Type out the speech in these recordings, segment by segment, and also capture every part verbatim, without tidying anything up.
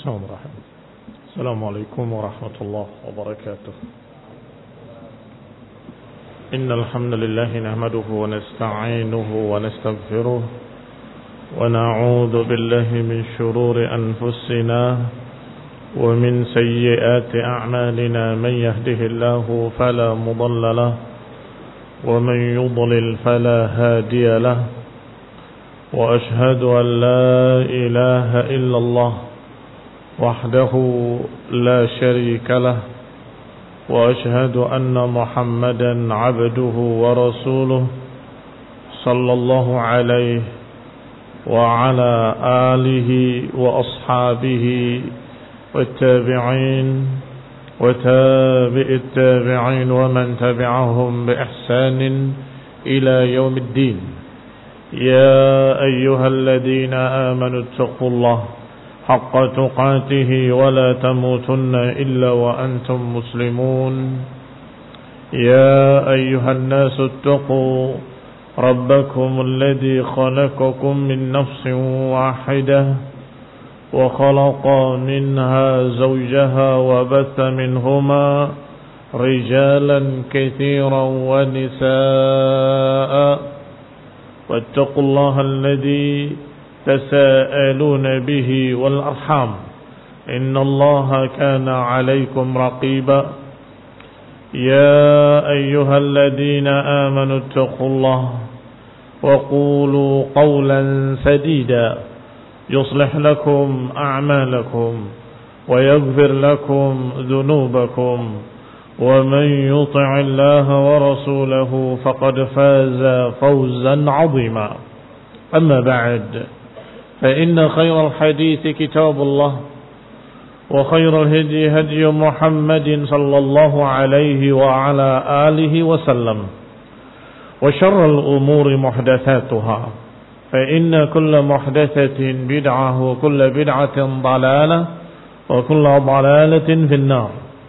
Bismillahirrahmanirrahim. Assalamualaikum warahmatullahi wabarakatuh. Innal hamdalillah nahmaduhu wa nasta'inuhu wa nastaghfiruh wa na'udzu billahi min shururi anfusina wa min sayyiati a'malina man yahdihillahu fala mudilla lahu wa man yudlil fala hadiya lahu wa ashhadu an la ilaha illallah وحده لا شريك له وأشهد أن محمدا عبده ورسوله صلى الله عليه وعلى آله وأصحابه والتابعين وتابع التابعين ومن تبعهم بإحسان إلى يوم الدين. يا أيها الذين آمنوا اتقوا الله حق تقاته ولا تموتن إلا وأنتم مسلمون. يا أيها الناس اتقوا ربكم الذي خلقكم من نفس واحدة وخلق منها زوجها وبث منهما رجالا كثيرا ونساء واتقوا الله الذي تساءلون به والأرحام إن الله كان عليكم رقيبا. يا أيها الذين آمنوا اتقوا الله وقولوا قولا سديدا يصلح لكم أعمالكم ويغفر لكم ذنوبكم ومن يطع الله ورسوله فقد فاز فوزا عظيما. أما بعد فإن خير الحديث كتاب الله وخير الهدي هدي محمد صلى الله عليه وعلى آله وسلم وشر الأمور محدثاتها فإن كل محدثة بدعة وكل بدعة ضلالة وكل ضلالة في النار.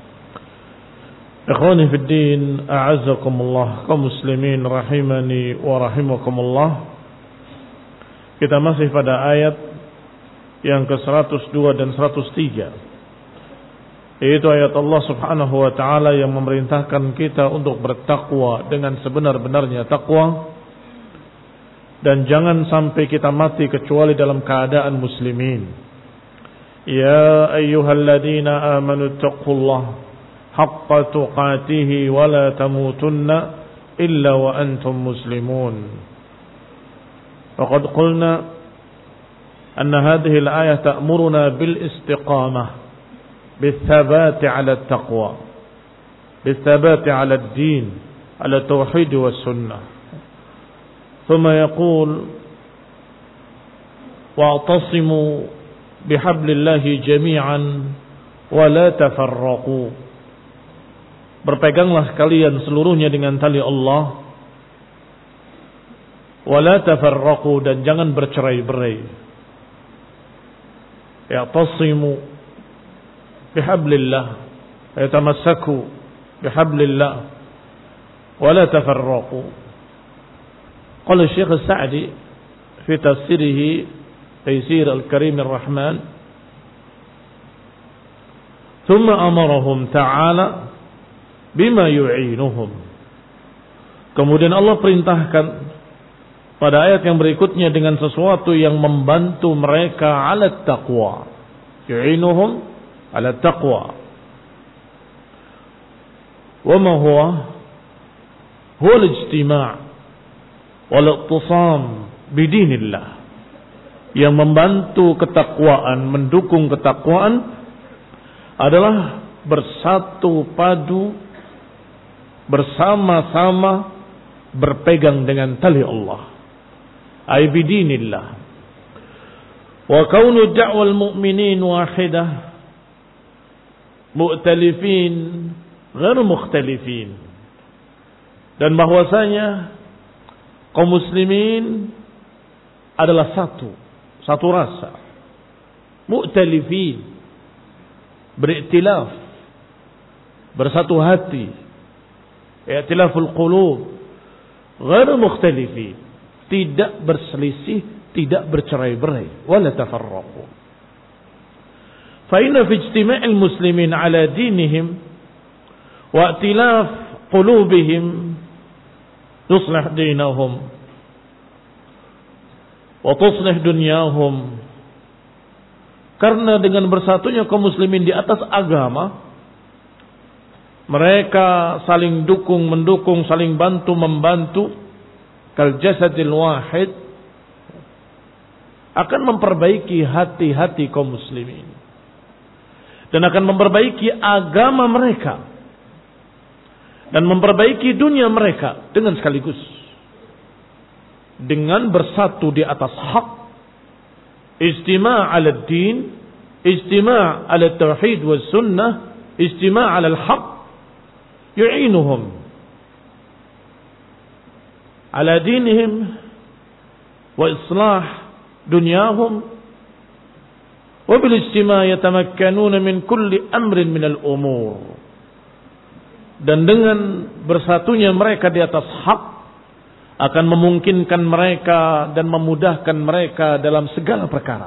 إخواني في الدين أعزكم الله كمسلمين رحمني ورحمكم الله. Kita masih pada ayat yang ke seratus dua dan seratus tiga, yaitu ayat Allah subhanahu wa ta'ala yang memerintahkan kita untuk bertakwa dengan sebenar-benarnya takwa, dan jangan sampai kita mati kecuali dalam keadaan muslimin. Ya ayyuhalladzina amanu taqullaha haqqa tuqatihi wa la tamutunna illa wa antum muslimun. وقد قلنا أن هذه الآية تأمرنا بالاستقامة بالثبات على التقوى بالثبات على الدين على التوحيد والسنة. ثم يقول واعتصموا بحبل الله جميعا ولا تفرقوا. Berpeganglah kalian seluruhnya dengan tali Allah, wala tafarraqu, dan jangan bercerai-berai. Ya'tasimu bihablillah, yatamassaku bihablillah, wala tafarraqu. Qala Syekh As-Sa'di fi tafsirihi Taysir Al-Karim Ar-Rahman, thumma amarahum ta'ala bima yu'inuhum. Kemudian Allah perintahkan pada ayat yang berikutnya dengan sesuatu yang membantu mereka ala taqwa, yu'inuhum ala taqwa. Wa ma huwa huwa al-ijtima' wal ittisam bidinillah, yang membantu ketakwaan, mendukung ketakwaan adalah bersatu padu, bersama-sama berpegang dengan tali Allah, ay bidinillah. Wa kaunu da'wal mu'minin wahidah mu'talifin ghair mukhtalifin, dan bahwasanya kaum muslimin adalah satu satu rasa, mu'talifin, beriktilaf, bersatu hati, i'tilaful qulub, ghair mukhtalifin, tidak berselisih, tidak bercerai-berai, wala tafarraqu. Fa inna fi ijtima'il muslimin ala dinihim wa i'tilaf qulubihim yuslih dinahum wa tuslih dunyahum. Karena dengan bersatunya kaum muslimin di atas agama, mereka saling dukung mendukung, saling bantu membantu, kal jasadil wahid, akan memperbaiki hati-hati kaum muslimin dan akan memperbaiki agama mereka dan memperbaiki dunia mereka dengan sekaligus, dengan bersatu di atas hak, ijtima' ala din, ijtima' ala tauhid was sunnah, ijtima' ala al-haq, yu'inuhum ala dinihim wa islah dunyahum. Wa bil ijtima' yatamakkanuna min kulli amrin min al-umur. Dan dengan bersatunya mereka di atas hak akan memungkinkan mereka dan memudahkan mereka dalam segala perkara.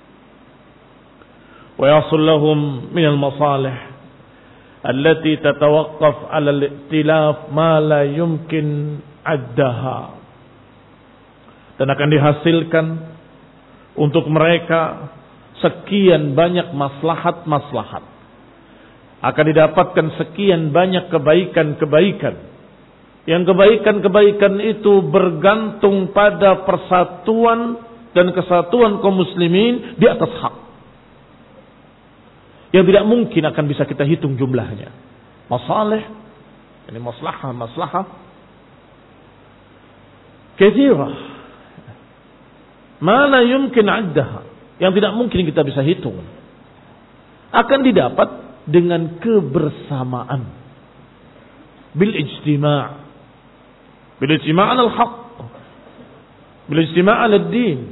Wa yasul lahum min al-masalih allati tatawaqqaf 'ala al-i'tilaf ma la yumkin 'addaha. Dan akan dihasilkan untuk mereka sekian banyak maslahat-maslahat. Akan didapatkan sekian banyak kebaikan-kebaikan. Yang kebaikan-kebaikan itu bergantung pada persatuan dan kesatuan kaum muslimin di atas hak. Yang tidak mungkin akan bisa kita hitung jumlahnya. Masalih, ini maslahah-maslahah katsirah. Ma la yumkin 'addaha. Yang tidak mungkin kita bisa hitung. Akan didapat dengan kebersamaan. Bil ijtima'. Bil ijtima' 'ala al-haq. Bil ijtima' 'ala ad-din.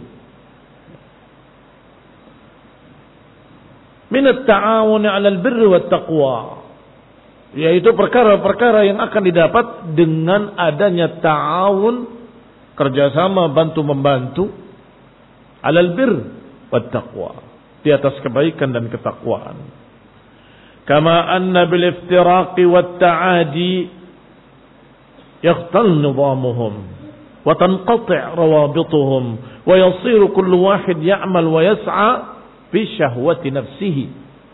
Min at-ta'awun 'ala al-birri wat-taqwa. Yaitu perkara-perkara yang akan didapat dengan adanya ta'awun, kerjasama bantu-membantu, 'ala al-birri wat-taqwa, di atas kebaikan dan ketakwaan. Kama anna bil iftiraqi wat-ta'adi yakhtal nizamuhum wa tanqati' rawabituhum wa yasiru kullu wahid ya'mal wa yas'a bi syahwati nafsihi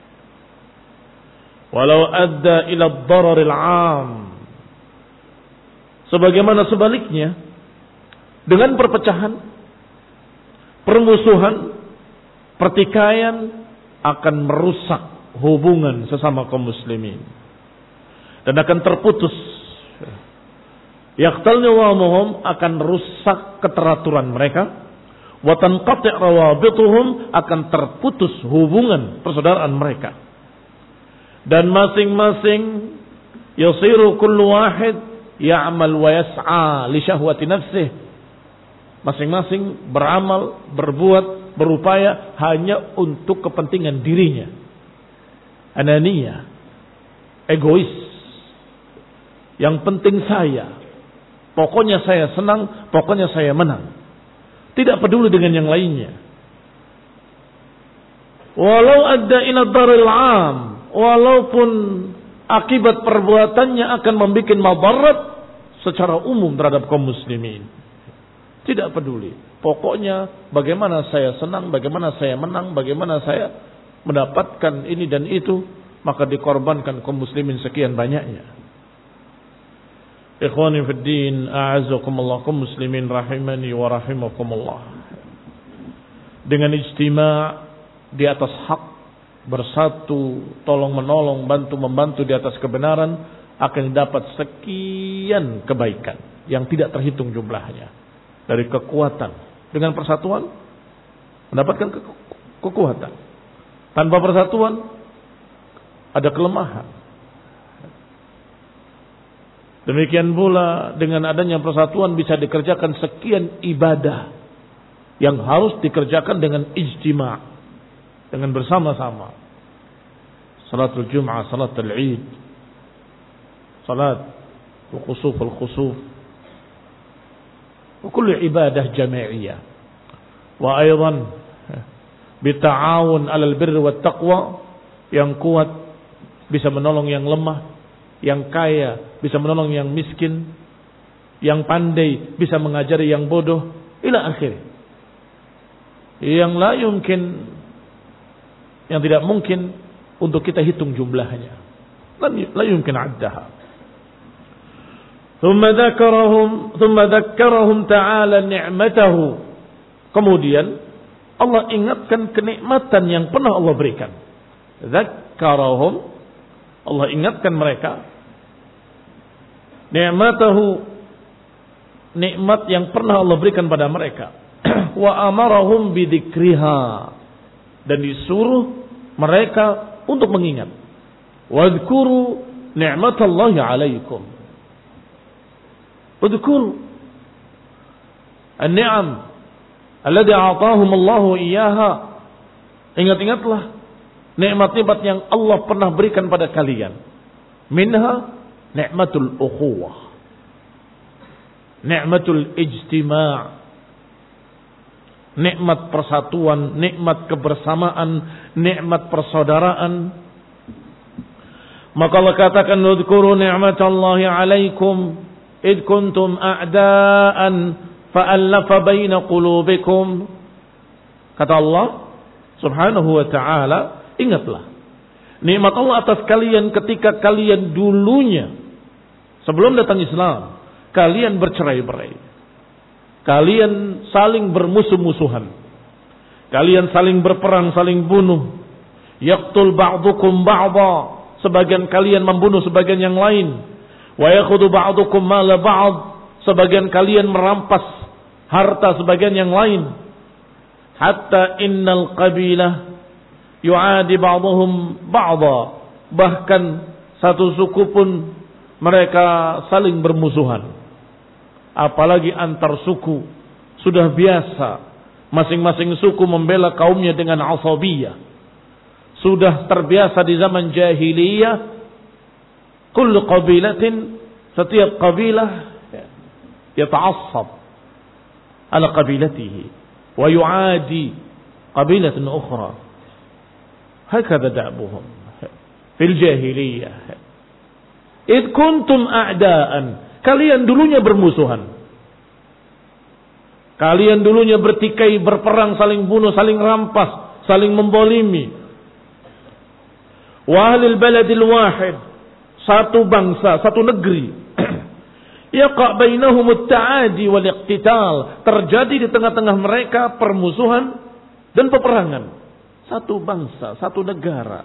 walau adda ila ad-darar al-'am. Sebagaimana sebaliknya, dengan perpecahan, permusuhan, pertikaian akan merusak hubungan sesama kaum muslimin dan akan terputus. Yaqtal nizamuhum, akan rusak keteraturan mereka. Wa tanqati' rawabituhum, akan terputus hubungan persaudaraan mereka. Dan masing-masing yasiru kullu wahid ya'mal wa yas'a li syahwati nafsihi. Masing-masing beramal, berbuat, berupaya hanya untuk kepentingan dirinya. Ananiyah, egois. Yang penting saya. Pokoknya saya senang, pokoknya saya menang. Tidak peduli dengan yang lainnya. Walau adda ila daril 'am, walaupun akibat perbuatannya akan membuat madarat secara umum terhadap kaum muslimin. Tidak peduli. Pokoknya bagaimana saya senang, bagaimana saya menang, bagaimana saya mendapatkan ini dan itu, maka dikorbankan kaum muslimin sekian banyaknya. Ikhwani fid din, a'azzakumullah, kaum muslimin rahimani wa rahimakumullah. Dengan ijtima' di atas hak, bersatu, tolong menolong, bantu membantu di atas kebenaran, akan dapat sekian kebaikan yang tidak terhitung jumlahnya. Dari kekuatan, dengan persatuan mendapatkan ke kekuatan. Tanpa persatuan ada kelemahan. Demikian pula dengan adanya persatuan bisa dikerjakan sekian ibadah yang harus dikerjakan dengan ijtima', dengan bersama-sama. Salatul Jum'ah, salatul Eid, salat al-khusuf al-khusuf, wa kullu ibadah jami'iyah. Wa aydan bita'awun 'alal birri wat taqwa, yang kuat bisa menolong yang lemah, yang kaya bisa menolong yang miskin, yang pandai bisa mengajari yang bodoh, ila akhir. Yang la yumkin, yang tidak mungkin untuk kita hitung jumlahnya. La yumkin addaha. ثم ذكرهم ثم ذكرهم تعالى نعمته. Kemudian Allah ingatkan kenikmatan yang pernah Allah berikan. Dzakkarahum, Allah ingatkan mereka ni'matahu, nikmat yang pernah Allah berikan pada mereka. Wa amarahum bidzikriha, dan disuruh mereka untuk mengingat. Wadhkuru ni'matallahi 'alaikum. Udhkuru an-ni'am allati a'tahum Allahu iyyaha. Ingat-ingatlah nikmat-nikmat yang Allah pernah berikan pada kalian. Minha ni'matul ukhuwah, ni'matul ijtima', nikmat persatuan, nikmat kebersamaan, nikmat persaudaraan. Maka Allah katakan, udhkuru ni'matallahi 'alaikum id kuntum a'da'an fa'allafa baina qulubikum. Kata Allah Subhanahu wa ta'ala, ingatlah nikmat Allah atas kalian ketika kalian dulunya, sebelum datang Islam, kalian bercerai-berai, kalian saling bermusuh-musuhan, kalian saling berperang, saling bunuh. Yaqtul ba'dukum ba'dha, sebagian kalian membunuh sebagian yang lain. Wa yakhudhu ba'dukum mala ba'd, sebagian kalian merampas harta sebagian yang lain. Hatta innal qabilah yu'adi ba'dhum ba'dha, bahkan satu suku pun mereka saling bermusuhan. Apalagi antar suku, sudah biasa masing-masing suku membela kaumnya dengan asabiyah. Sudah terbiasa di zaman jahiliyah. Kullu qabilatin, setiap kabilah yata'assab ala qabilatihi wa yu'adi qabilatan ukhra. Hakadha da'buhum fil jahiliyah. Id kuntum a'da'an, kalian dulunya bermusuhan. Kalian dulunya bertikai, berperang, saling bunuh, saling rampas, saling membolimi. Wa ahlil baladil wahid, satu bangsa, satu negeri. Yaqa bainahumut ta'adi wal iqtital, terjadi di tengah-tengah mereka permusuhan dan peperangan. Satu bangsa, satu negara,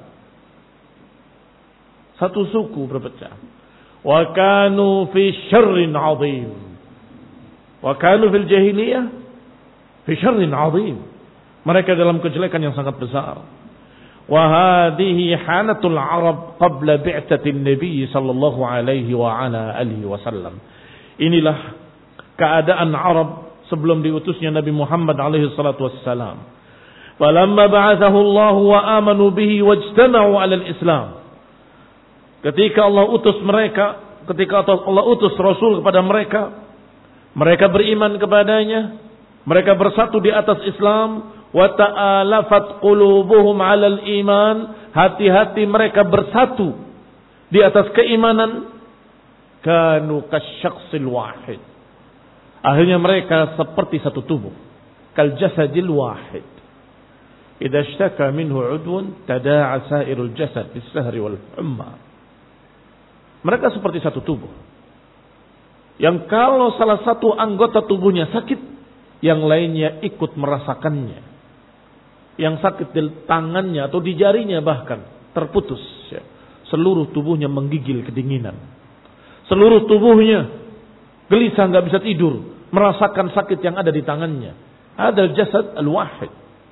satu suku berpecah. Wa kanu fi syarrin 'adzim. Wa kanu fil jahiliyah fi syarrin 'adzim. Mereka dalam kejelekan yang sangat besar. Wahadihi hanatul Arab qabla bi'tatin Nabi sallallahu alaihi wa ala alihi wasallam. Inilah keadaan Arab sebelum diutusnya Nabi Muhammad alaihi salatu wassalam. Falamma ba'athahu Allah wa amanu bihi wajtama'u 'ala al-Islam. Ketika Allah utus mereka, ketika Allah utus Rasul kepada mereka, mereka beriman kepadanya, mereka bersatu di atas Islam. Wa ta'alafat qulubuhum 'alal iman, hati-hati mereka bersatu di atas keimanan. Kanu kasyakhsil wahid, akhirnya mereka seperti satu tubuh. Kal jasadil wahid, idza ishtaka minhu 'udwun tada'a sa'irul jasad bis-sahri wal humma. Mereka seperti satu tubuh yang kalau salah satu anggota tubuhnya sakit, yang lainnya ikut merasakannya. Yang sakit di tangannya atau di jarinya bahkan terputus, ya. Seluruh tubuhnya menggigil kedinginan. Seluruh tubuhnya gelisah, nggak bisa tidur, merasakan sakit yang ada di tangannya. Hadzal jasad al-wahid.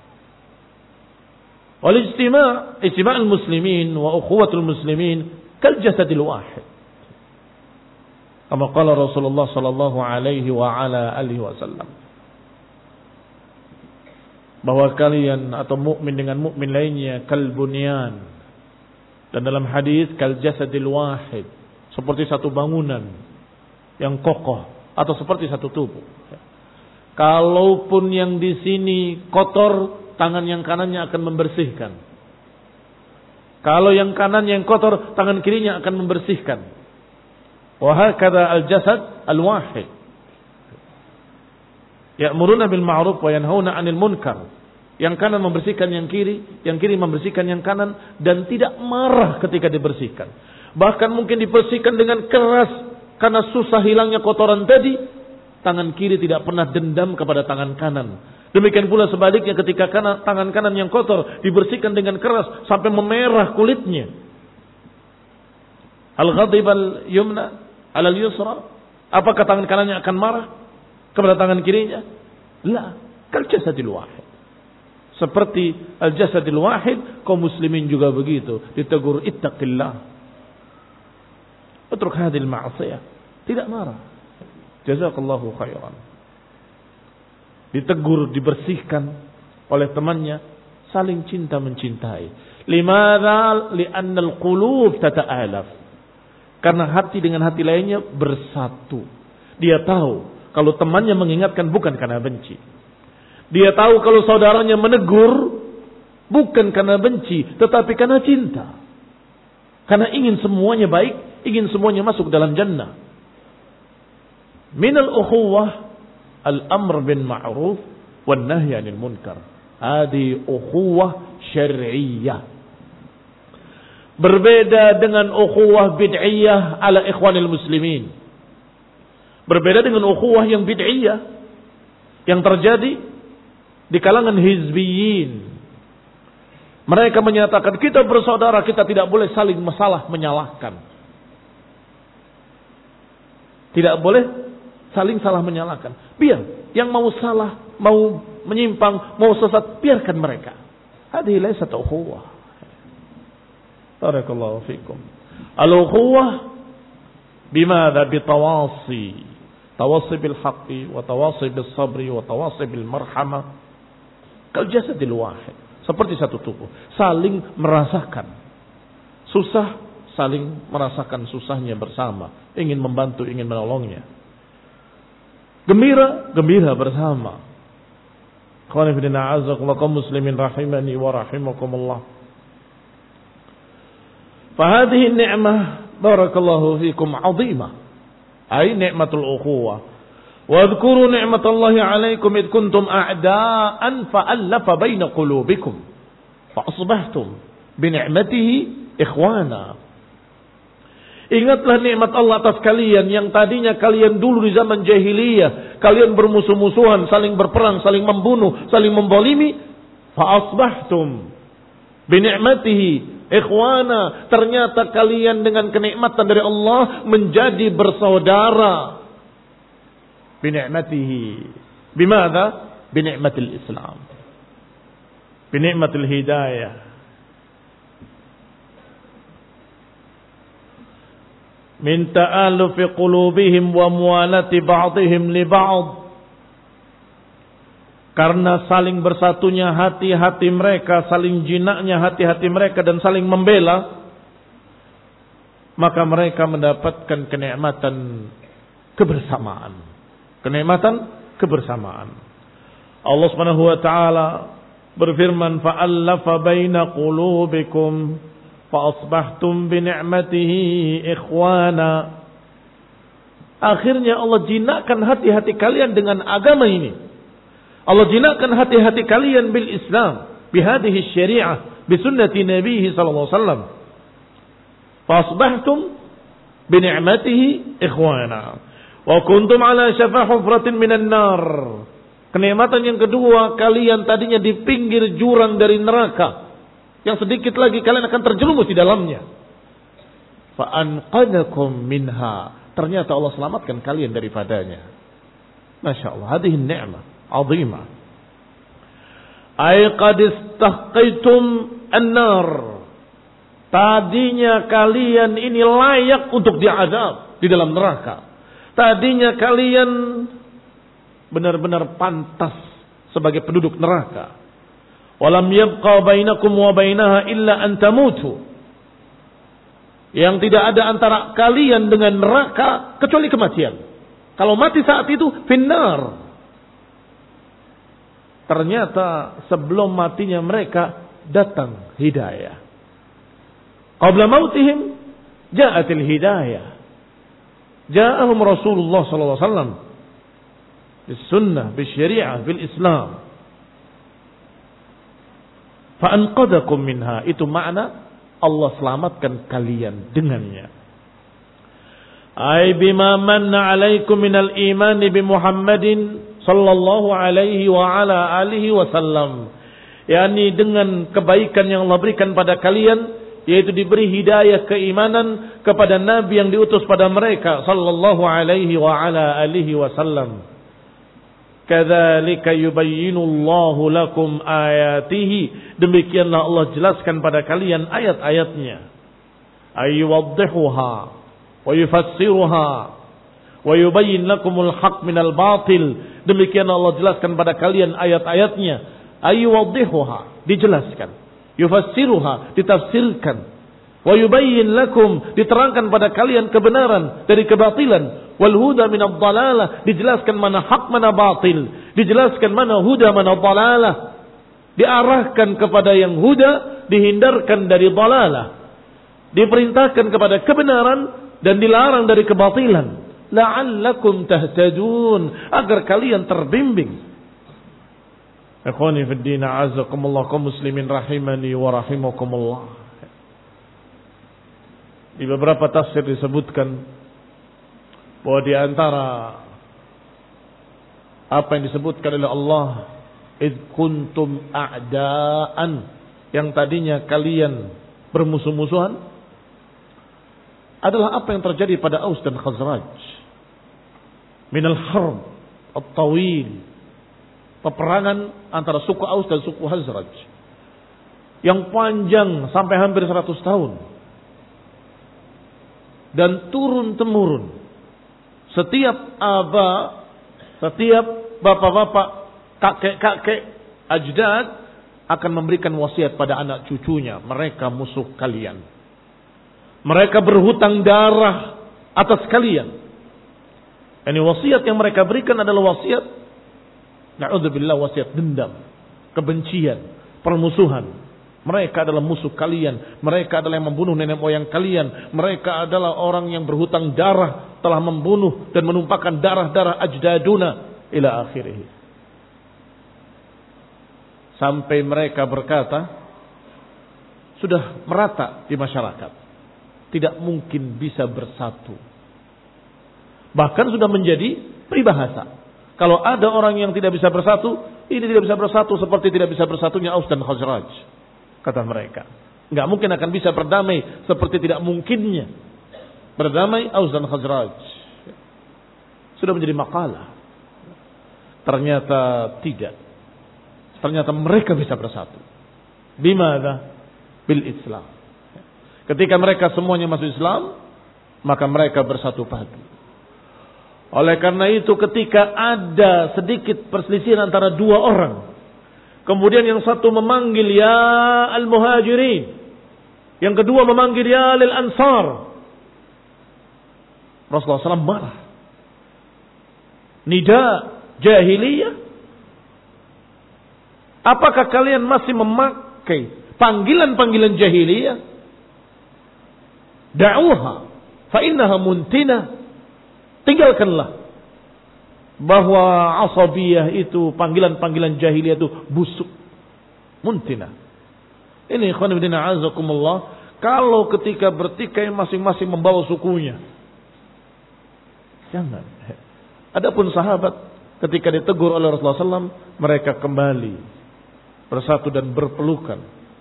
Wal ijtima' ijtima' al-muslimin wa ukhuwatul muslimin kal jasadil wahid. Kama qala Rasulullah sallallahu alaihi wa ala alihi wasallam, bahwa kalian atau mukmin dengan mukmin lainnya kal bunyan, dan dalam hadis kal jasadil wahid, seperti satu bangunan yang kokoh atau seperti satu tubuh. Kalaupun yang di sini kotor, tangan yang kanannya akan membersihkan. Kalau yang kanan yang kotor, tangan kirinya akan membersihkan. Wa hakadha al-jasad al-wahid. Ya'muruna bil ma'ruf wa yanhauna 'anil munkar. Yang kanan membersihkan yang kiri, yang kiri membersihkan yang kanan, dan tidak marah ketika dibersihkan. Bahkan mungkin dibersihkan dengan keras karena susah hilangnya kotoran tadi. Tangan kiri tidak pernah dendam kepada tangan kanan. Demikian pula sebaliknya ketika kanan, tangan kanan yang kotor dibersihkan dengan keras sampai memerah kulitnya. Al-ghadib al-yumna alal yusra. Apakah tangan kanannya akan marah kepada tangan kirinya? La, kal jasadil wahid. Seperti al-jasadil wahid, kaum muslimin juga begitu. Ditegur ittaqillah. Utruk hadhil ma'asiyah. Tidak marah. Jazakallahu khairan. Ditegur, dibersihkan oleh temannya, saling cinta mencintai. Limadha? Li'anna al-qulub tata'alaf. Karena hati dengan hati lainnya bersatu. Dia tahu kalau temannya mengingatkan bukan karena benci. Dia tahu kalau saudaranya menegur bukan karena benci, tetapi karena cinta. Karena ingin semuanya baik, ingin semuanya masuk dalam jannah. Minal ukhuwah al-amr bin ma'ruf wan nahy 'anil munkar. Hadi ukhuwah syar'iyyah. Berbeda dengan ukhuwah bid'iyah ala ikhwanil muslimin. Berbeda dengan ukhuwah yang bid'iyah yang terjadi di kalangan hizbiyin. Mereka menyatakan kita bersaudara, kita tidak boleh saling masalah menyalahkan. Tidak boleh saling salah menyalahkan. Biar yang mau salah, mau menyimpang, mau sesat, biarkan mereka. Hadhihi laysat ukhuwah. Barakallahu fikum. Al-ukhuwah bimadha? Bitawasi. Tawasi bil haqqi wa tawasi bil sabri wa tawasi bil marhamah. Kal jasadil wahid. Seperti satu tubuh, saling merasakan susah, saling merasakan susahnya bersama, ingin membantu, ingin menolongnya. Gembira, gembira bersama. Qul inna a'udzubillahi kaum muslimin rahimani wa rahimakumullah. Fa hadhihi ni'mah barakallahu fikum 'azimah. Ai ni'matul ukhuwah. Wa dzkuru ni'matallahi 'alaikum id kuntum a'da'an fa'alafa baina qulubikum fa asbahtum bi ni'matihi ikhwana. Ingatlah nikmat Allah atas kalian yang tadinya kalian dulu di zaman jahiliyah, kalian bermusuh-musuhan, saling berperang, saling membunuh, saling membolimi. Fa asbahtum bi ni'matihi ikhwana. Ternyata kalian dengan kenikmatan dari Allah menjadi bersaudara. Bi ni'matihi. Bimada? Bi ni'matil Islam. Bi ni'matil hidayah. Min ta'alufi qulubihim wa muwalati ba'dihim li ba'd. Karena saling bersatunya hati-hati mereka, saling jinaknya hati-hati mereka dan saling membela, maka mereka mendapatkan kenikmatan kebersamaan. Kenikmatan kebersamaan. Allah Subhanahu wa taala berfirman, fa'alafa baina qulubikum fa'asbahtum bi ni'matihi ikhwana. Akhirnya Allah jinakkan hati-hati kalian dengan agama ini. Allah jinakkan hati-hati kalian bil Islam, bihadhihi syari'ah, bi sunnati Nabi sallallahu alaihi wasallam. Fa'asbahtum bi ni'matihi ikhwana. Wa kuntum ala syafa hufratin minan nar. Kenikmatan yang kedua, kalian tadinya di pinggir jurang dari neraka. Yang sedikit lagi kalian akan terjerumus di dalamnya. Fa'anqadakum minha. Ternyata Allah selamatkan kalian daripadanya. Masya Allah. Hadihi ni'mah azimah. Ay qad istahqaitum an-nar. Tadinya kalian ini layak untuk diazab di dalam neraka. Tadinya kalian benar-benar pantas sebagai penduduk neraka. Walam yabqa bainakum wa bainaha illa an tamutu. Yang tidak ada antara kalian dengan neraka kecuali kematian. Kalau mati saat itu finnar. ternyata sebelum matinya mereka datang hidayah. Qabla mautihim ja'atil hidayah. Ja'ahum Rasulullah sallallahu alaihi wasallam bis sunnah, bis syariah, bil Islam. Fa anqadakum minha, itu makna Allah selamatkan kalian dengannya. Ay bima manna alaikum minal iman bi Muhammadin sallallahu alaihi wa ala alihi wasallam. yakni dengan kebaikan yang Allah berikan pada kalian, yaitu diberi hidayah keimanan kepada Nabi yang diutus pada mereka sallallahu alaihi wa ala alihi wasallam. Kadzalika yubayyinullahu lakum ayatihi, demikianlah Allah jelaskan pada kalian ayat-ayatnya. Ayyuwaddihuha wa yufassiruha wa yubayyin lakumul haqq minal batil, demikianlah Allah jelaskan pada kalian ayat-ayatnya. Ayyuwaddihuha, dijelaskan. Yufassiruha, ditafsirkan. Wa yubayyin lakum, diterangkan pada kalian kebenaran dari kebatilan. Wal huda minad dhalalah, dijelaskan mana hak mana batil, dijelaskan mana huda mana dhalalah, diarahkan kepada yang huda, dihindarkan dari dhalalah, diperintahkan kepada kebenaran dan dilarang dari kebatilan. La'allakum tahtadun, agar kalian terbimbing. Ikhwani fid din, a'azzakumullah, kaum muslimin rahimani wa rahimakumullah. Di beberapa tafsir disebutkan bahwa di antara apa yang disebutkan oleh Allah, id kuntum a'daan, yang tadinya kalian bermusuh-musuhan, adalah apa yang terjadi pada Aus dan Khazraj. Minal harb at-tawil, peperangan antara suku Aus dan suku Khazraj yang panjang sampai hampir seratus tahun dan turun-temurun. Setiap aba, setiap bapak-bapak, kakek-kakek, ajdad akan memberikan wasiat pada anak cucunya, mereka musuh kalian, mereka berhutang darah atas kalian. Ini wasiat yang mereka berikan adalah wasiat, na'udzubillah, wasiat dendam, kebencian, permusuhan. Mereka adalah musuh kalian. Mereka adalah yang membunuh nenek moyang kalian. Mereka adalah orang yang berhutang darah, telah membunuh dan menumpahkan darah-darah ajdaduna ila akhirih. Sampai mereka berkata, sudah merata di masyarakat, tidak mungkin bisa bersatu. Bahkan sudah menjadi peribahasa, kalau ada orang yang tidak bisa bersatu, ini tidak bisa bersatu seperti tidak bisa bersatunya Aus dan Khazraj. Kata mereka, nggak mungkin akan bisa berdamai seperti tidak mungkinnya berdamai Aus dan Khazraj. Sudah menjadi makalah. Ternyata tidak. Ternyata mereka bisa bersatu. Bimana? Bil Islam. Ketika mereka semuanya masuk Islam, maka mereka bersatu padu. Oleh karena itu, ketika ada sedikit perselisihan antara dua orang, kemudian yang satu memanggil ya al-muhajirin, yang kedua memanggil ya lil ansar, Rasulullah shallallahu alaihi wasallam marah. Nida jahiliyah. Apakah kalian masih memakai panggilan-panggilan jahiliyah? Da'uha fa innaha muntina. Tinggalkanlah. Bahwa asabiyah itu, panggilan-panggilan jahiliyah itu busuk, muntina. Ini ikhwan fillah a'azakumullah, kalau ketika bertikai masing-masing membawa sukunya, jangan. Adapun sahabat ketika ditegur oleh Rasulullah shallallahu alaihi wasallam, mereka kembali bersatu dan berpelukan,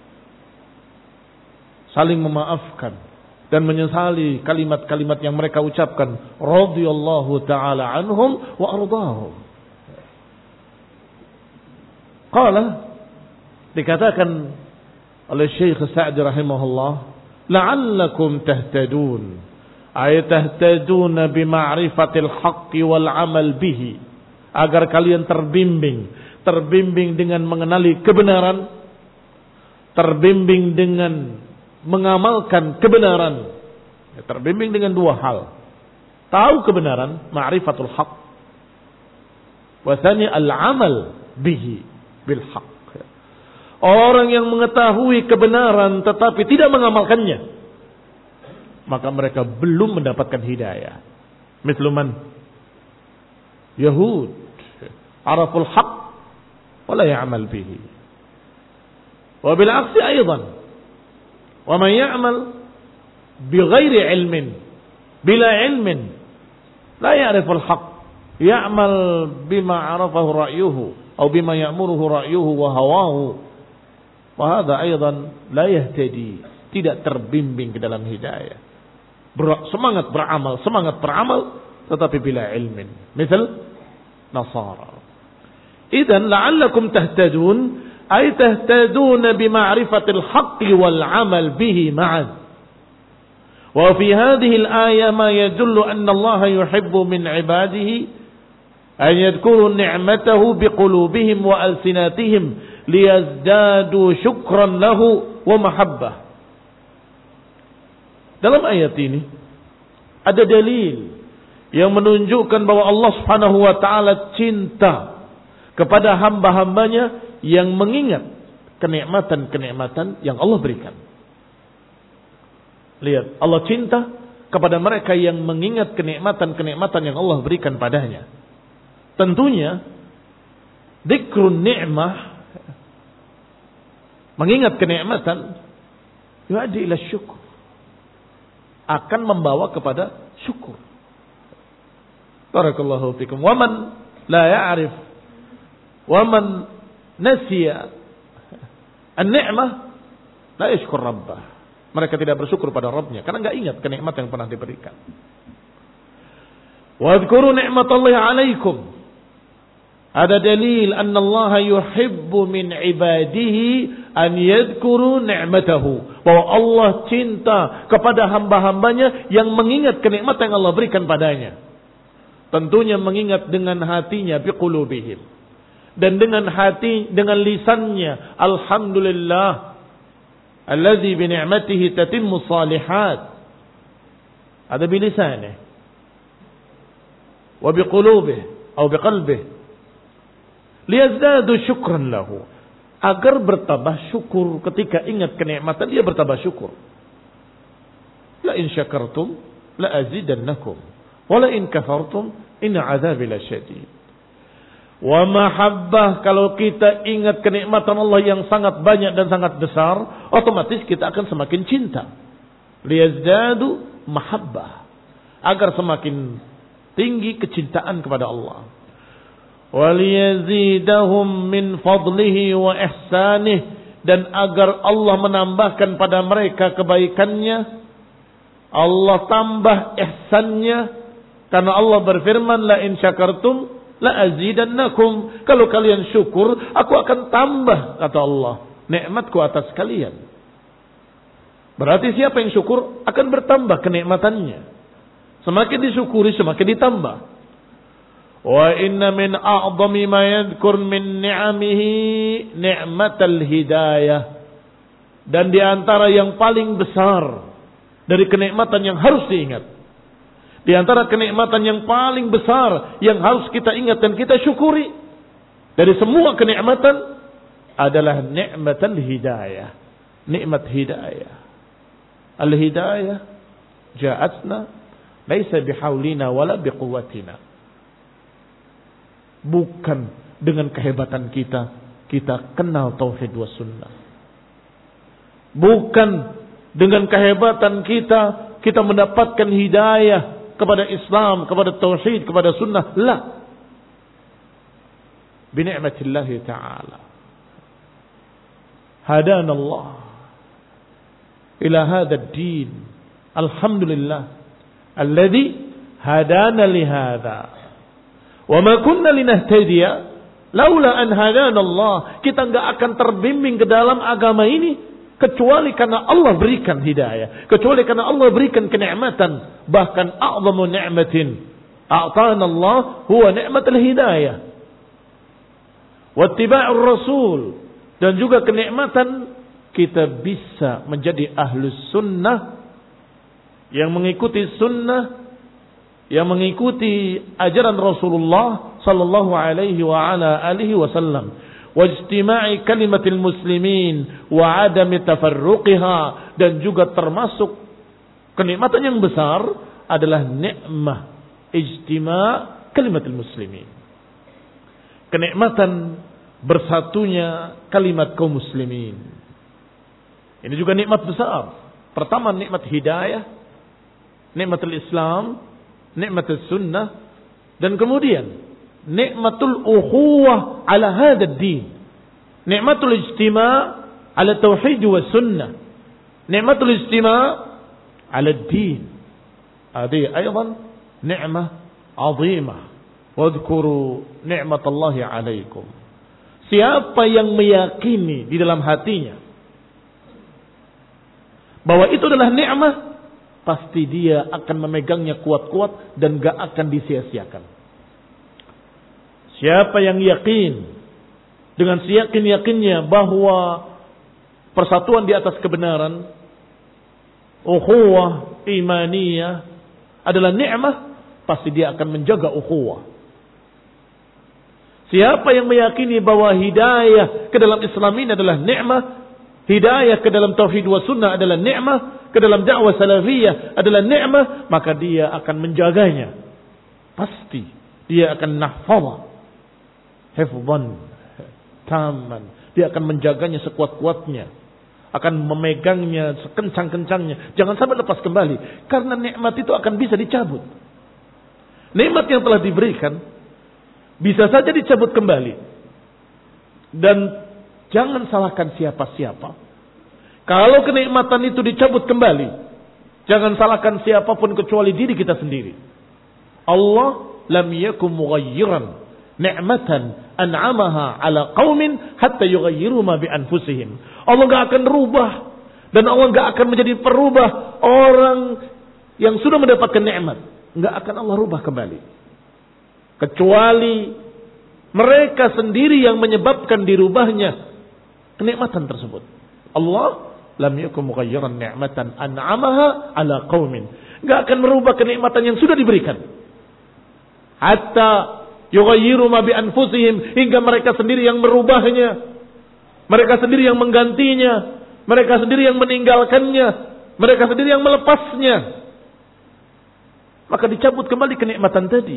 saling memaafkan dan menyesali kalimat-kalimat yang mereka ucapkan. Radhiyallahu ta'ala anhum wa ardahum. Qala, dikatakan oleh Syekh Sa'di rahimahullah, la'allakum tahtadun, ay tahtaduna bima'rifatil haqqi wal amal bihi, agar kalian terbimbing, terbimbing dengan mengenali kebenaran, terbimbing dengan mengamalkan kebenaran. Ya, terbimbing dengan dua hal. Tahu kebenaran, ma'rifatul haq. Wa tsani al-amal bihi, bil haqq. Orang yang mengetahui kebenaran tetapi tidak mengamalkannya, maka mereka belum mendapatkan hidayah. Misluman Yahud, araful haqq wa la ya'mal bihi. Wa bil aksi aidan. Wa man ya'mal bighairi ilmin, bila ilmin, la ya'riful haqq, ya'mal bima 'arafahu ra'yuhu atau bima ya'muruhu ra'yuhu wa hawahu. Wahada aydan la yahtadi, tidak terbimbing ke dalam hidayah. Ber, semangat beramal, semangat beramal, tetapi bila ilmin. Misal Nasara. Idzan la'allakum tahtadun, ay tahtaduna bima'rifatil haqqi wal 'amal bihi ma'an. Wa fi hadhihi al-ayah ma yadullu anna Allah yuhibbu min 'ibadihi an yadhkuru ni'matahu biqulubihim wa alsinatihim liyazdadu syukran lahu wa mahabbah. Dalam ayat ini ada dalil yang menunjukkan bahwa Allah Subhanahu wa taala cinta kepada hamba-hambanya yang mengingat kenikmatan-kenikmatan yang Allah berikan. Lihat, Allah cinta kepada mereka yang mengingat kenikmatan-kenikmatan yang Allah berikan padanya. Tentunya dzikrun ni'mah, mengingat kenikmatan, yu'addi ila syukur, akan membawa kepada syukur. Barakallahu fikum. Wa man la ya'rif wa man nasiya an-ni'mah la yashkur rabbah. Mereka tidak bersyukur pada Rabbnya karena enggak ingat kenikmatan yang pernah diberikan. Wa dzkuru ni'matallahi 'alaikum. Ada dalil anna Allah yuhibbu min ibadihi an yadhkuru ni'matahu, bahwa Allah cinta kepada hamba-hambanya yang mengingat kenikmatan yang Allah berikan padanya. Tentunya mengingat dengan hatinya, biqulubihim, dan dengan hati, dengan lisannya, alhamdulillah alladzi bi ni'matihi tatimmu shalihat. Ada bilisannya wa biqulubihi atau biqalbihi liyazdadu syukran lahu, agar bertambah syukur. Ketika ingat kenikmatan dia bertambah syukur. La in syakartum la azidannakum wa la in kafartum inna adzabi lasyadid. Wa mahabbah, kalau kita ingat kenikmatan Allah yang sangat banyak dan sangat besar, otomatis kita akan semakin cinta. Liyazdadu mahabbah, agar semakin tinggi kecintaan kepada Allah. وَلِيَزِيدَهُمْ مِنْ فَضْلِهِ وَإِحْسَانِهِ, dan agar Allah menambahkan pada mereka kebaikannya, Allah tambah ihsannya, karena Allah berfirman la in syakartum la azidannakum, kalau kalian syukur aku akan tambah, kata Allah, nikmatku atas kalian. Berarti siapa yang syukur akan bertambah kenikmatannya, semakin disyukuri semakin ditambah. Wa inna min a'zami ma yadhkur min ni'amihi ni'matal hidayah, dan di antara yang paling besar dari kenikmatan yang harus diingat, di antara kenikmatan yang paling besar yang harus kita ingat dan kita syukuri dari semua kenikmatan adalah ni'matal hidayah, nikmat hidayah. Al-hidayah ja'atna laisa bihaulina wala biquwwatina. Bukan dengan kehebatan kita kita kenal tauhid was sunnah. Bukan dengan kehebatan kita kita mendapatkan hidayah kepada Islam, kepada tauhid, kepada sunnah. La. Bi ni'matillah ta'ala. Hadana Allah ila hadha ad-din. Alhamdulillah alladhi hadana li hadha. Wa ma kunna linahtadiya laula an hadana Allah. Kita enggak akan terbimbing ke dalam agama ini kecuali karena Allah berikan hidayah, kecuali karena Allah berikan kenikmatan. Bahkan a'zamu ni'matin a'tana Allah huwa ni'matul hidayah wa ittiba'ur rasul, dan juga kenikmatan kita bisa menjadi ahlus sunnah, yang mengikuti sunnah, yang mengikuti ajaran Rasulullah sallallahu alaihi wa ala alihi wasallam. wajtima'i kalimatil muslimin wa adami tafarruqiha, dan juga termasuk kenikmatan yang besar adalah nikmah ijtima' kalimatil muslimin. Kenikmatan bersatunya kalimat kaum muslimin. Ini juga nikmat besar. Pertama nikmat hidayah, nikmatul Islam, nikmatul sunnah, dan kemudian nikmatul ukhuwah ala hadzal din. Nikmatul ijtima' ala tauhid wa sunnah. Nikmatul ijtima' ala din. Hadi aidan ni'mah 'azimah. Wadhkuru ni'matallahi 'alaikum. Siapa yang meyakini di dalam hatinya bahwa itu adalah nikmah, pasti dia akan memegangnya kuat-kuat dan gak akan disia-siakan. Siapa yang yakin dengan seyakin-yakinnya bahwa persatuan di atas kebenaran, ukhuwah imaniyah adalah nikmah, pasti dia akan menjaga ukhuwah. Siapa yang meyakini bahwa hidayah ke dalam Islam ini adalah nikmah, hidayah ke dalam tauhid wa sunnah adalah nikmah, ke dalam dakwah salafiyah adalah nikmah, maka dia akan menjaganya. Pasti dia akan nahfadha hifdhan taman. Dia akan menjaganya sekuat-kuatnya, akan memegangnya sekencang-kencangnya. Jangan sampai lepas kembali, karena nikmat itu akan bisa dicabut. Nikmat yang telah diberikan bisa saja dicabut kembali. Dan jangan salahkan siapa-siapa. Kalau kenikmatan itu dicabut kembali, jangan salahkan siapapun kecuali diri kita sendiri. Allah lam yakum mughayyiran ni'matan an'amaha ala qaumin hatta yughayyiru ma bi anfusihim. Allah enggak akan rubah, dan Allah enggak akan menjadi perubah orang yang sudah mendapatkan nikmat. Enggak akan Allah rubah kembali, kecuali mereka sendiri yang menyebabkan dirubahnya kenikmatan tersebut. Allah lam yakum mughayyiran ni'matan an'amaha ala qaumin. Enggak akan merubah kenikmatan yang sudah diberikan. Hatta yughayyiru ma bi anfusihim, hingga mereka sendiri yang merubahnya. Mereka sendiri yang menggantinya, mereka sendiri yang meninggalkannya, mereka sendiri yang melepasnya. Maka dicabut kembali kenikmatan tadi.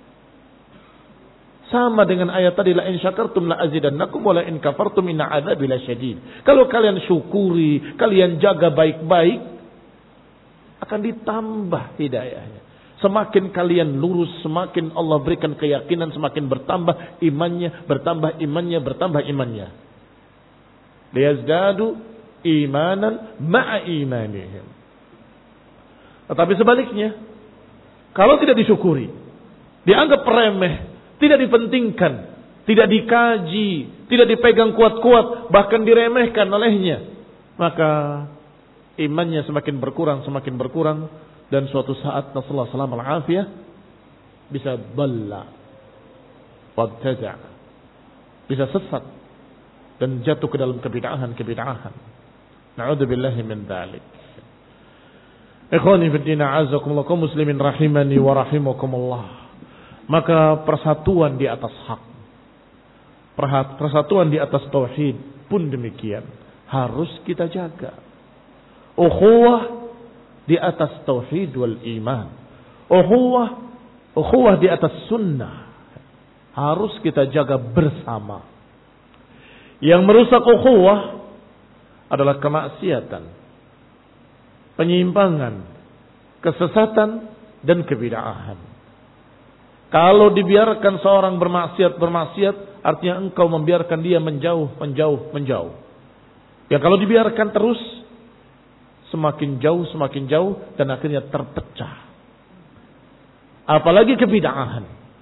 Sama dengan ayat tadi, la in syakartum la azidannakum wa la in kafartum inna adzabi lasyadid. Kalau kalian syukuri, kalian jaga baik-baik, akan ditambah hidayahnya. Semakin kalian lurus, semakin Allah berikan keyakinan, semakin bertambah imannya, bertambah imannya, bertambah imannya. Liyazdadu imanan ma'a imanihim. Tetapi sebaliknya, kalau tidak disyukuri, dianggap remeh, tidak dipentingkan, tidak dikaji, tidak dipegang kuat-kuat, bahkan diremehkan olehnya, maka imannya semakin berkurang, semakin berkurang, dan suatu saat Rasulullah sallallahu alaihi wasallam bisa dhalla wabtada, bisa sesat dan jatuh ke dalam kebid'ahan-kebid'ahan. Na'udzubillahi min dzalik. Ikhwani fi din, a'azzakumullah, kaum muslimin rahimani wa rahimakumullah. Maka persatuan di atas hak, persatuan di atas tauhid pun demikian harus kita jaga. Ukhuwah di atas tauhid wal iman, ukhuwah ukhuwah di atas sunnah harus kita jaga bersama. Yang merusak ukhuwah adalah kemaksiatan, penyimpangan, kesesatan, dan kebid'ahan. Kalau dibiarkan seorang bermaksiat-bermaksiat, artinya engkau membiarkan dia menjauh, menjauh, menjauh. Ya kalau dibiarkan terus, semakin jauh, semakin jauh, dan akhirnya terpecah. Apalagi kebid'ahan.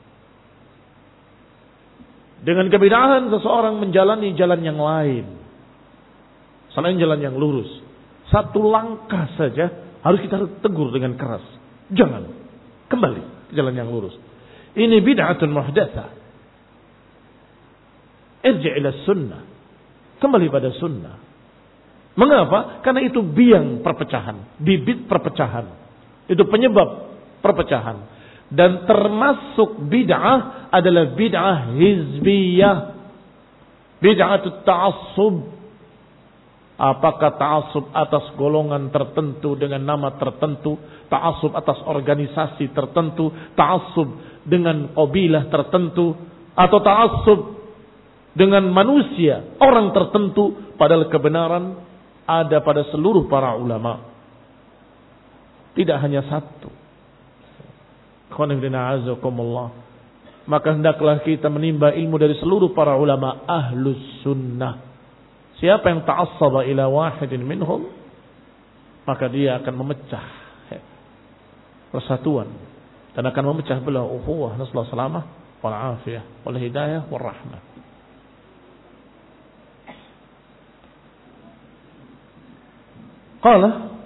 Dengan kebid'ahan, seseorang menjalani jalan yang lain selain jalan yang lurus. Satu langkah saja harus kita tegur dengan keras. Jangan, kembali ke jalan yang lurus. Ini bid'atun muhdatsah. Irji' ila sunnah. Kembali pada sunnah. Mengapa? Karena itu biang perpecahan, bibit perpecahan. Itu penyebab perpecahan. Dan termasuk bid'ah adalah bid'ah hizbiyah. Bid'atut ta'assub. Apakah ta'assub atas golongan tertentu dengan nama tertentu, ta'assub atas organisasi tertentu, ta'assub dengan qabilah tertentu, atau ta'assub dengan manusia, orang tertentu, padahal kebenaran ada pada seluruh para ulama. Tidak hanya satu. Maka hendaklah kita menimba ilmu dari seluruh para ulama ahlus sunnah. Siapa yang ta'assaba ila wahidin minhum, maka dia akan memecah persatuan dan akan memecah belah ukhuwah. Nasallahu salamah wal afiyah wal hidayah wal rahmah. Qala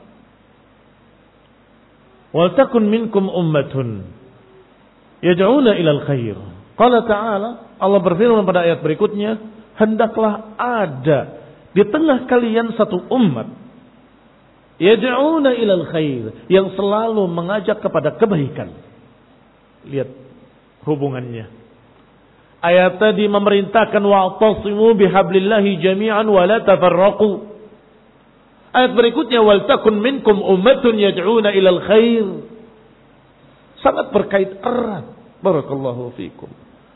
wal takun minkum ummatun yad'una ila al-khair. Qala ta'ala, Allah berfirman pada ayat berikutnya, hendaklah ada di tengah kalian satu umat yad'una ilal khair, yang selalu mengajak kepada kebaikan. Lihat hubungannya. Ayat tadi memerintahkan wa'tasimu bihablillahi jami'an wa la tafarraqu. Ayat berikutnya wal takun minkum ummatun yad'una ilal khair. Sangat berkait erat. Barakallahu fikum.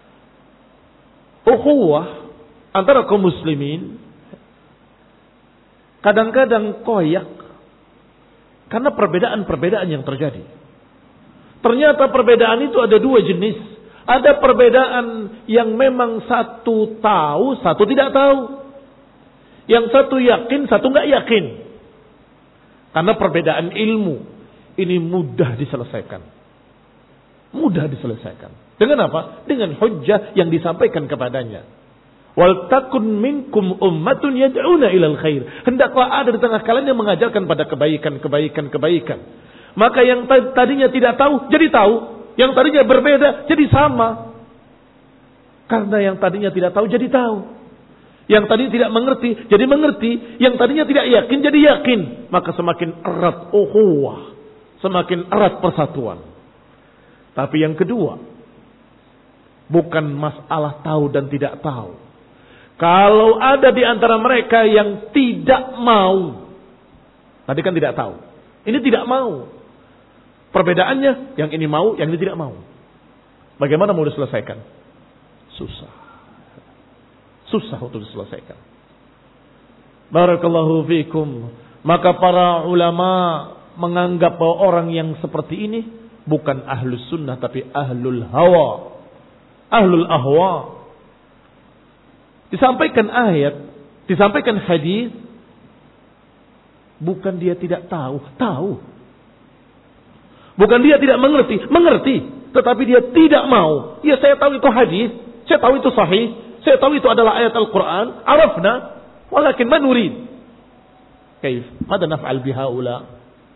Ukhuwah antara kaum muslimin kadang-kadang koyak karena perbedaan-perbedaan yang terjadi. Ternyata perbedaan itu ada dua jenis. Ada perbedaan yang memang satu tahu, satu tidak tahu. Yang satu yakin, satu nggak yakin. Karena perbedaan ilmu ini mudah diselesaikan. Mudah diselesaikan. Dengan apa? Dengan hujjah yang disampaikan kepadanya. Wal takun minkum ummatun yad'una ilal khair. Hendaklah ada di tengah kalian yang mengajarkan pada kebaikan, kebaikan, kebaikan. Maka yang tadinya tidak tahu jadi tahu, yang tadinya berbeda jadi sama. Karena yang tadinya tidak tahu jadi tahu. Yang tadinya tidak mengerti jadi mengerti, yang tadinya tidak yakin jadi yakin. Maka semakin erat ukhuwah, semakin erat persatuan. Tapi yang kedua, bukan masalah tahu dan tidak tahu. Kalau ada di antara mereka yang tidak mau. Tadi kan tidak tahu. Ini tidak mau. Perbedaannya, yang ini mau, yang ini tidak mau. Bagaimana mau diselesaikan? Susah. Susah untuk diselesaikan. Barakallahu fikum. Maka para ulama menganggap bahwa orang yang seperti ini bukan ahlus sunnah, tapi ahlul hawa. Ahlul ahwa. Disampaikan ayat, disampaikan hadis, bukan dia tidak tahu, tahu. Bukan dia tidak mengerti, mengerti, tetapi dia tidak mau. Ya, saya tahu itu hadis, saya tahu itu sahih, saya tahu itu adalah ayat Al-Quran, arafna, walakin man nurid. Kaif? Mada naf'al bihaula?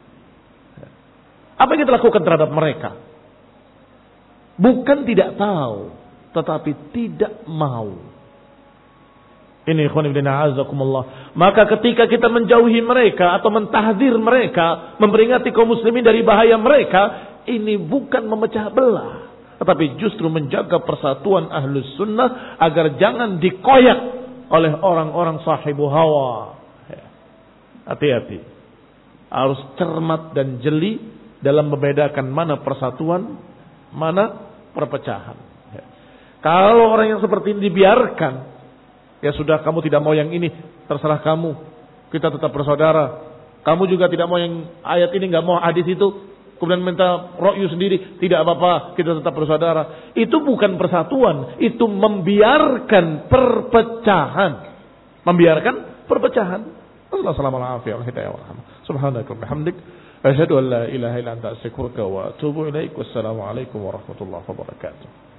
Apa yang kita lakukan terhadap mereka? Bukan tidak tahu, tetapi tidak mau. Ini ikhwan ibn a'azakumullah. Maka ketika kita menjauhi mereka atau mentahdzir mereka, memperingati kaum muslimin dari bahaya mereka, ini bukan memecah belah, tetapi justru menjaga persatuan ahlus sunnah agar jangan dikoyak oleh orang-orang sahibu hawa. Hati-hati. Harus cermat dan jeli dalam membedakan mana persatuan, mana perpecahan. Kalau orang yang seperti ini dibiarkan, ya sudah, kamu tidak mau yang ini, terserah kamu. Kita tetap bersaudara. Kamu juga tidak mau yang ayat ini, nggak mau hadis itu, kemudian minta ra'yu sendiri, tidak apa-apa, kita tetap bersaudara. Itu bukan persatuan, itu membiarkan perpecahan. Membiarkan perpecahan. Assalamualaikum warahmatullahi wabarakatuh. Subhanakallahumma wa bihamdik, asyhadu an la ilaha illa anta, astaghfiruka wa atubu ilaik. Wassalamualaikum warahmatullahi wabarakatuh.